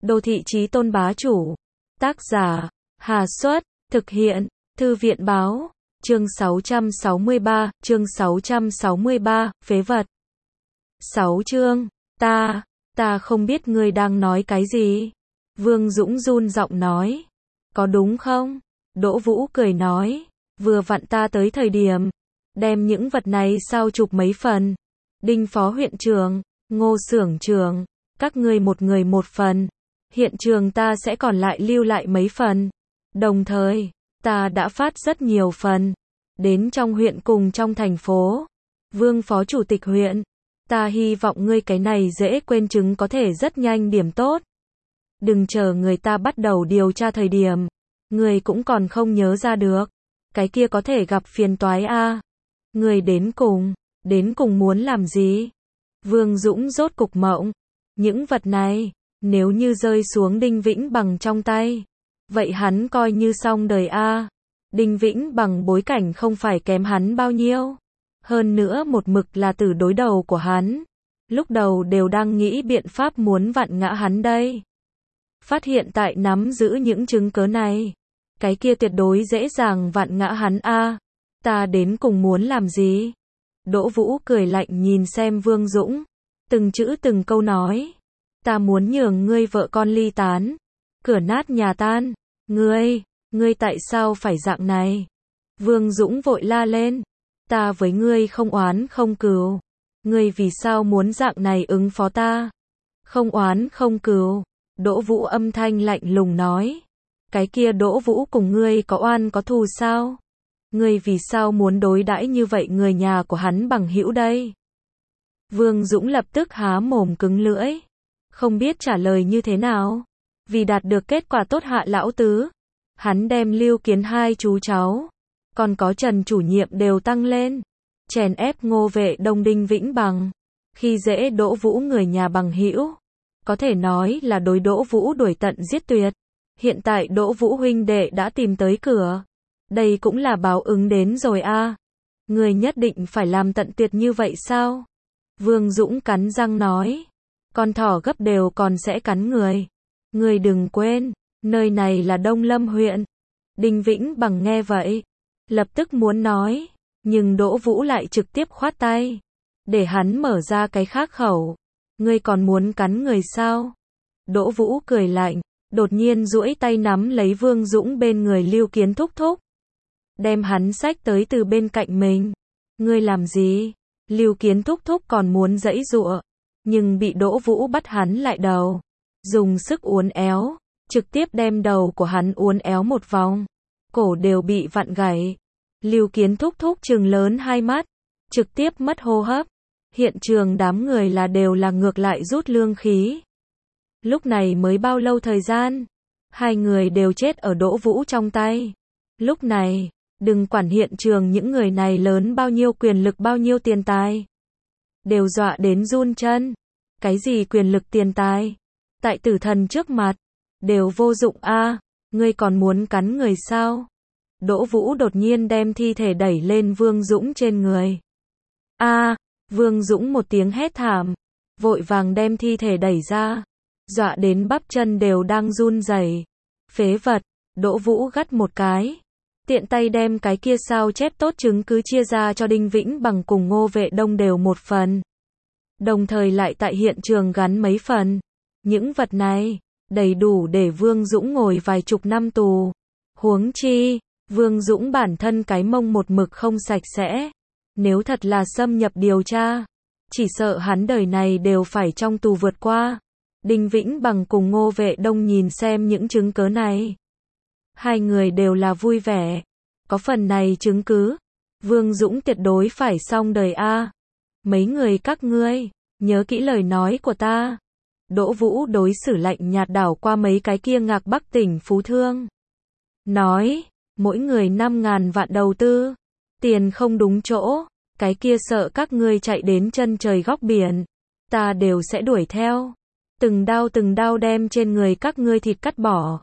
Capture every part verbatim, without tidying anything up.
Đô thị chí tôn bá chủ. Tác giả, Hà Xuất, thực hiện, Thư viện báo, chương sáu trăm sáu mươi ba, chương sáu trăm sáu mươi ba, phế vật. sáu chương, ta, ta không biết ngươi đang nói cái gì. Vương Dũng run giọng nói. Có đúng không? Đỗ Vũ cười nói. Vừa vặn ta tới thời điểm. Đem những vật này sao chụp mấy phần. Đinh phó huyện trưởng, Ngô xưởng trưởng, các ngươi một người một phần. Hiện trường ta sẽ còn lại lưu lại mấy phần. Đồng thời, ta đã phát rất nhiều phần. Đến trong huyện cùng trong thành phố. Vương phó chủ tịch huyện. Ta hy vọng ngươi cái này dễ quên chứng có thể rất nhanh điểm tốt. Đừng chờ người ta bắt đầu điều tra thời điểm. Ngươi cũng còn không nhớ ra được. Cái kia có thể gặp phiền toái a. Ngươi đến cùng, đến cùng muốn làm gì? Vương Dũng rốt cục mộng. Những vật này, nếu như rơi xuống Đinh Vĩnh Bằng trong tay, vậy hắn coi như xong đời a. Đinh Vĩnh Bằng bối cảnh không phải kém hắn bao nhiêu. Hơn nữa một mực là tử đối đầu của hắn. Lúc đầu đều đang nghĩ biện pháp muốn vặn ngã hắn đây. Phát hiện tại nắm giữ những chứng cớ này. Cái kia tuyệt đối dễ dàng vặn ngã hắn a. Ta đến cùng muốn làm gì? Đỗ Vũ cười lạnh nhìn xem Vương Dũng. Từng chữ từng câu nói. Ta muốn nhường ngươi vợ con ly tán. Cửa nát nhà tan. Ngươi, ngươi tại sao phải dạng này? Vương Dũng vội la lên. Ta với ngươi không oán không cừu. Ngươi vì sao muốn dạng này ứng phó ta? Không oán không cừu. Đỗ Vũ âm thanh lạnh lùng nói. Cái kia Đỗ Vũ cùng ngươi có oan có thù sao? Ngươi vì sao muốn đối đãi như vậy người nhà của hắn bằng hữu đây? Vương Dũng lập tức há mồm cứng lưỡi. Không biết trả lời như thế nào. Vì đạt được kết quả tốt hạ lão tứ. Hắn đem Lưu Kiến hai chú cháu. Còn có Trần chủ nhiệm đều tăng lên. Chèn ép Ngô Vệ Đông Đinh Vĩnh Bằng. Khi dễ Đỗ Vũ người nhà bằng hữu. Có thể nói là đối Đỗ Vũ đuổi tận giết tuyệt. Hiện tại Đỗ Vũ huynh đệ đã tìm tới cửa. Đây cũng là báo ứng đến rồi a. À. Người nhất định phải làm tận tuyệt như vậy sao? Vương Dũng cắn răng nói. Con thỏ gấp đều còn sẽ cắn người. Người đừng quên, nơi này là Đông Lâm huyện. Đinh Vĩnh Bằng nghe vậy. Lập tức muốn nói. Nhưng Đỗ Vũ lại trực tiếp khoát tay. Để hắn mở ra cái khác khẩu. Ngươi còn muốn cắn người sao? Đỗ Vũ cười lạnh. Đột nhiên duỗi tay nắm lấy Vương Dũng bên người Lưu Kiến thúc thúc. Đem hắn xách tới từ bên cạnh mình. Ngươi làm gì? Lưu Kiến thúc thúc còn muốn giãy giụa. Nhưng bị Đỗ Vũ bắt hắn lại đầu. Dùng sức uốn éo. Trực tiếp đem đầu của hắn uốn éo một vòng. Cổ đều bị vặn gãy. Lưu Kiến thúc thúc trừng lớn hai mắt. Trực tiếp mất hô hấp. Hiện trường đám người là đều là ngược lại rút lương khí. Lúc này mới bao lâu thời gian. Hai người đều chết ở Đỗ Vũ trong tay. Lúc này, đừng quản hiện trường những người này lớn bao nhiêu quyền lực bao nhiêu tiền tài. Đều dọa đến run chân. Cái gì quyền lực tiền tài? Tại tử thần trước mặt. Đều vô dụng a. À, ngươi còn muốn cắn người sao? Đỗ Vũ đột nhiên đem thi thể đẩy lên Vương Dũng trên người. A. À, Vương Dũng một tiếng hét thảm. Vội vàng đem thi thể đẩy ra. Dọa đến bắp chân đều đang run rẩy. Phế vật. Đỗ Vũ gắt một cái. Tiện tay đem cái kia sao chép tốt chứng cứ chia ra cho Đinh Vĩnh Bằng cùng Ngô Vệ Đông đều một phần. Đồng thời lại tại hiện trường gắn mấy phần. Những vật này, đầy đủ để Vương Dũng ngồi vài chục năm tù. Huống chi, Vương Dũng bản thân cái mông một mực không sạch sẽ. Nếu thật là xâm nhập điều tra, chỉ sợ hắn đời này đều phải trong tù vượt qua. Đinh Vĩnh Bằng cùng Ngô Vệ Đông nhìn xem những chứng cứ này. Hai người đều là vui vẻ. Có phần này chứng cứ. Vương Dũng tuyệt đối phải xong đời a. Mấy người các ngươi, nhớ kỹ lời nói của ta. Đỗ Vũ đối xử lạnh nhạt đảo qua mấy cái kia Ngạc Bắc tỉnh Phú Thương. Nói, mỗi người năm ngàn vạn đầu tư. Tiền không đúng chỗ. Cái kia sợ các ngươi chạy đến chân trời góc biển. Ta đều sẽ đuổi theo. Từng đao từng đao đem trên người các ngươi thịt cắt bỏ.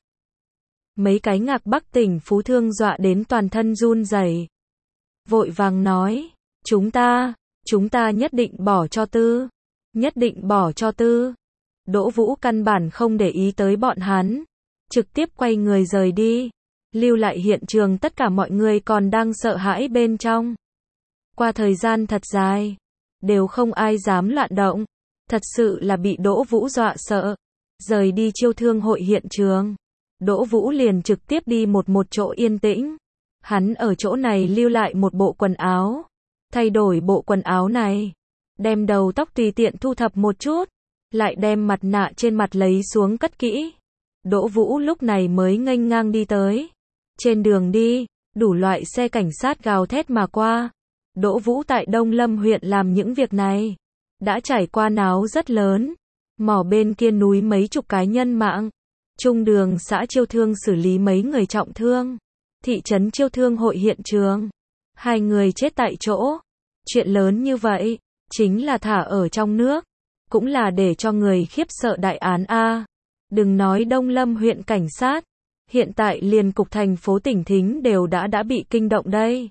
Mấy cái Ngạc Bắc tỉnh Phú Thương dọa đến toàn thân run rẩy. Vội vàng nói, chúng ta, chúng ta nhất định bỏ cho tư. Nhất định bỏ cho tư. Đỗ Vũ căn bản không để ý tới bọn hắn, trực tiếp quay người rời đi, lưu lại hiện trường tất cả mọi người còn đang sợ hãi bên trong. Qua thời gian thật dài, đều không ai dám loạn động, thật sự là bị Đỗ Vũ dọa sợ. Rời đi chiêu thương hội hiện trường, Đỗ Vũ liền trực tiếp đi một một chỗ yên tĩnh. Hắn ở chỗ này lưu lại một bộ quần áo, thay đổi bộ quần áo này, đem đầu tóc tùy tiện thu thập một chút, lại đem mặt nạ trên mặt lấy xuống cất kỹ. Đỗ Vũ lúc này mới nghênh ngang đi tới. Trên đường đi, đủ loại xe cảnh sát gào thét mà qua. Đỗ Vũ tại Đông Lâm huyện làm những việc này, đã trải qua náo rất lớn. Mỏ bên kia núi mấy chục cái nhân mạng. Trung đường xã Chiêu Thương xử lý mấy người trọng thương. Thị trấn Chiêu Thương hội hiện trường, hai người chết tại chỗ. Chuyện lớn như vậy, chính là thả ở trong nước, cũng là để cho người khiếp sợ đại án a. Đừng nói Đông Lâm huyện cảnh sát, hiện tại liền cục thành phố tỉnh Thính đều đã đã bị kinh động đây.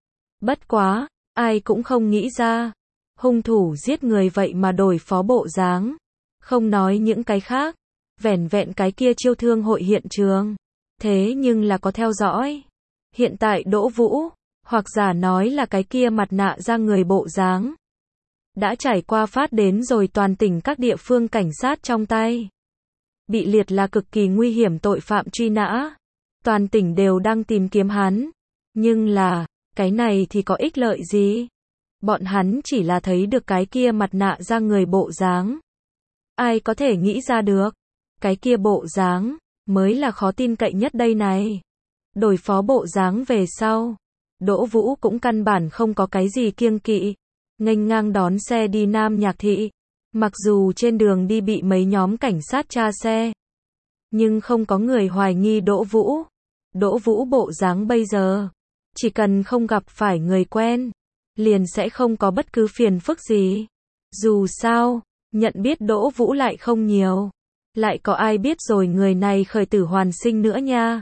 Bất quá, ai cũng không nghĩ ra, hung thủ giết người vậy mà đổi phó bộ dáng. Không nói những cái khác, vẻn vẹn cái kia Chiêu Thương hội hiện trường, thế nhưng là có theo dõi. Hiện tại Đỗ Vũ, hoặc giả nói là cái kia mặt nạ ra người bộ dáng, đã trải qua phát đến rồi toàn tỉnh các địa phương cảnh sát trong tay. Bị liệt là cực kỳ nguy hiểm tội phạm truy nã. Toàn tỉnh đều đang tìm kiếm hắn. Nhưng là, cái này thì có ích lợi gì? Bọn hắn chỉ là thấy được cái kia mặt nạ ra người bộ dáng. Ai có thể nghĩ ra được? Cái kia bộ dáng, mới là khó tin cậy nhất đây này. Đổi phó bộ dáng về sau, Đỗ Vũ cũng căn bản không có cái gì kiêng kỵ, nghênh ngang đón xe đi Nam Nhạc Thị. Mặc dù trên đường đi bị mấy nhóm cảnh sát tra xe, nhưng không có người hoài nghi Đỗ Vũ. Đỗ Vũ bộ dáng bây giờ, chỉ cần không gặp phải người quen, liền sẽ không có bất cứ phiền phức gì. Dù sao, nhận biết Đỗ Vũ lại không nhiều, lại có ai biết rồi người này khởi tử hoàn sinh nữa nha.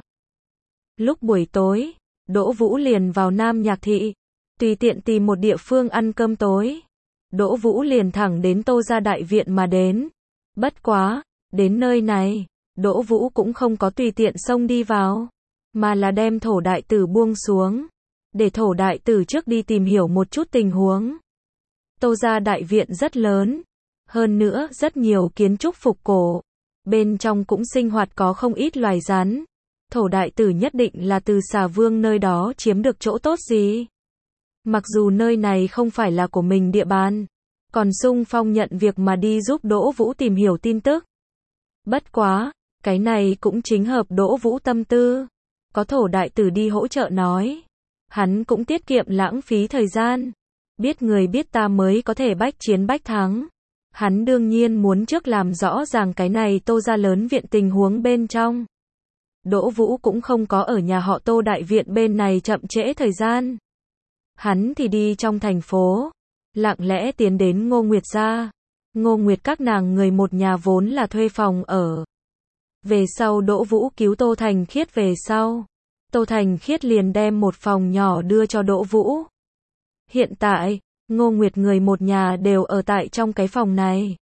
Lúc buổi tối, Đỗ Vũ liền vào Nam Nhạc Thị, tùy tiện tìm một địa phương ăn cơm tối. Đỗ Vũ liền thẳng đến Tô gia đại viện mà đến. Bất quá, đến nơi này, Đỗ Vũ cũng không có tùy tiện xông đi vào, mà là đem Thổ đại tử buông xuống, để Thổ đại tử trước đi tìm hiểu một chút tình huống. Tô gia đại viện rất lớn, hơn nữa rất nhiều kiến trúc phục cổ, bên trong cũng sinh hoạt có không ít loài rắn. Thổ đại tử nhất định là từ Xà Vương nơi đó chiếm được chỗ tốt gì. Mặc dù nơi này không phải là của mình địa bàn, còn xung phong nhận việc mà đi giúp Đỗ Vũ tìm hiểu tin tức. Bất quá, cái này cũng chính hợp Đỗ Vũ tâm tư. Có Thổ đại tử đi hỗ trợ nói, hắn cũng tiết kiệm lãng phí thời gian. Biết người biết ta mới có thể bách chiến bách thắng. Hắn đương nhiên muốn trước làm rõ ràng cái này Tô gia lớn viện tình huống bên trong. Đỗ Vũ cũng không có ở nhà họ Tô đại viện bên này chậm trễ thời gian. Hắn thì đi trong thành phố, lặng lẽ tiến đến Ngô Nguyệt gia. Ngô Nguyệt các nàng người một nhà vốn là thuê phòng ở. Về sau Đỗ Vũ cứu Tô Thành Khiết về sau, Tô Thành Khiết liền đem một phòng nhỏ đưa cho Đỗ Vũ. Hiện tại, Ngô Nguyệt người một nhà đều ở tại trong cái phòng này.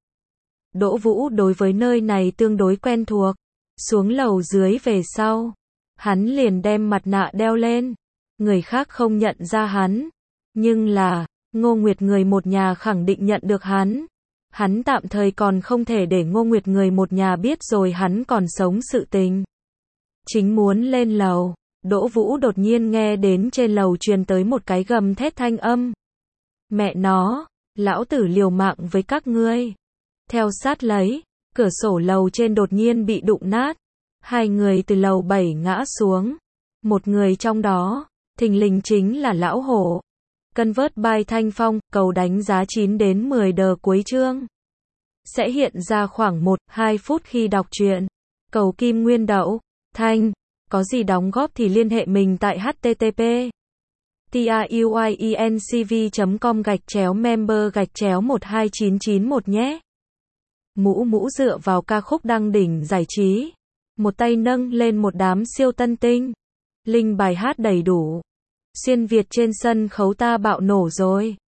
Đỗ Vũ đối với nơi này tương đối quen thuộc. Xuống lầu dưới về sau, hắn liền đem mặt nạ đeo lên. Người khác không nhận ra hắn, nhưng là, Ngô Nguyệt người một nhà khẳng định nhận được hắn. Hắn tạm thời còn không thể để Ngô Nguyệt người một nhà biết rồi hắn còn sống sự tình. Chính muốn lên lầu, Đỗ Vũ đột nhiên nghe đến trên lầu truyền tới một cái gầm thét thanh âm. Mẹ nó, lão tử liều mạng với các ngươi. Theo sát lấy, cửa sổ lầu trên đột nhiên bị đụng nát. Hai người từ lầu bảy ngã xuống. Một người trong đó, thình lình chính là lão hổ. Convert by Thanh Phong, cầu đánh giá chín đến mười đờ cuối chương. Sẽ hiện ra khoảng một đến hai phút khi đọc truyện. Cầu kim nguyên đậu. Thanh, có gì đóng góp thì liên hệ mình tại http truyencv chấm com gạch chéo member gạch chéo một hai chín chín một nhé. Mũ mũ dựa vào ca khúc đăng đỉnh giải trí. Một tay nâng lên một đám siêu tân tinh. Linh bài hát đầy đủ. Xuyên Việt trên sân khấu ta bạo nổ rồi.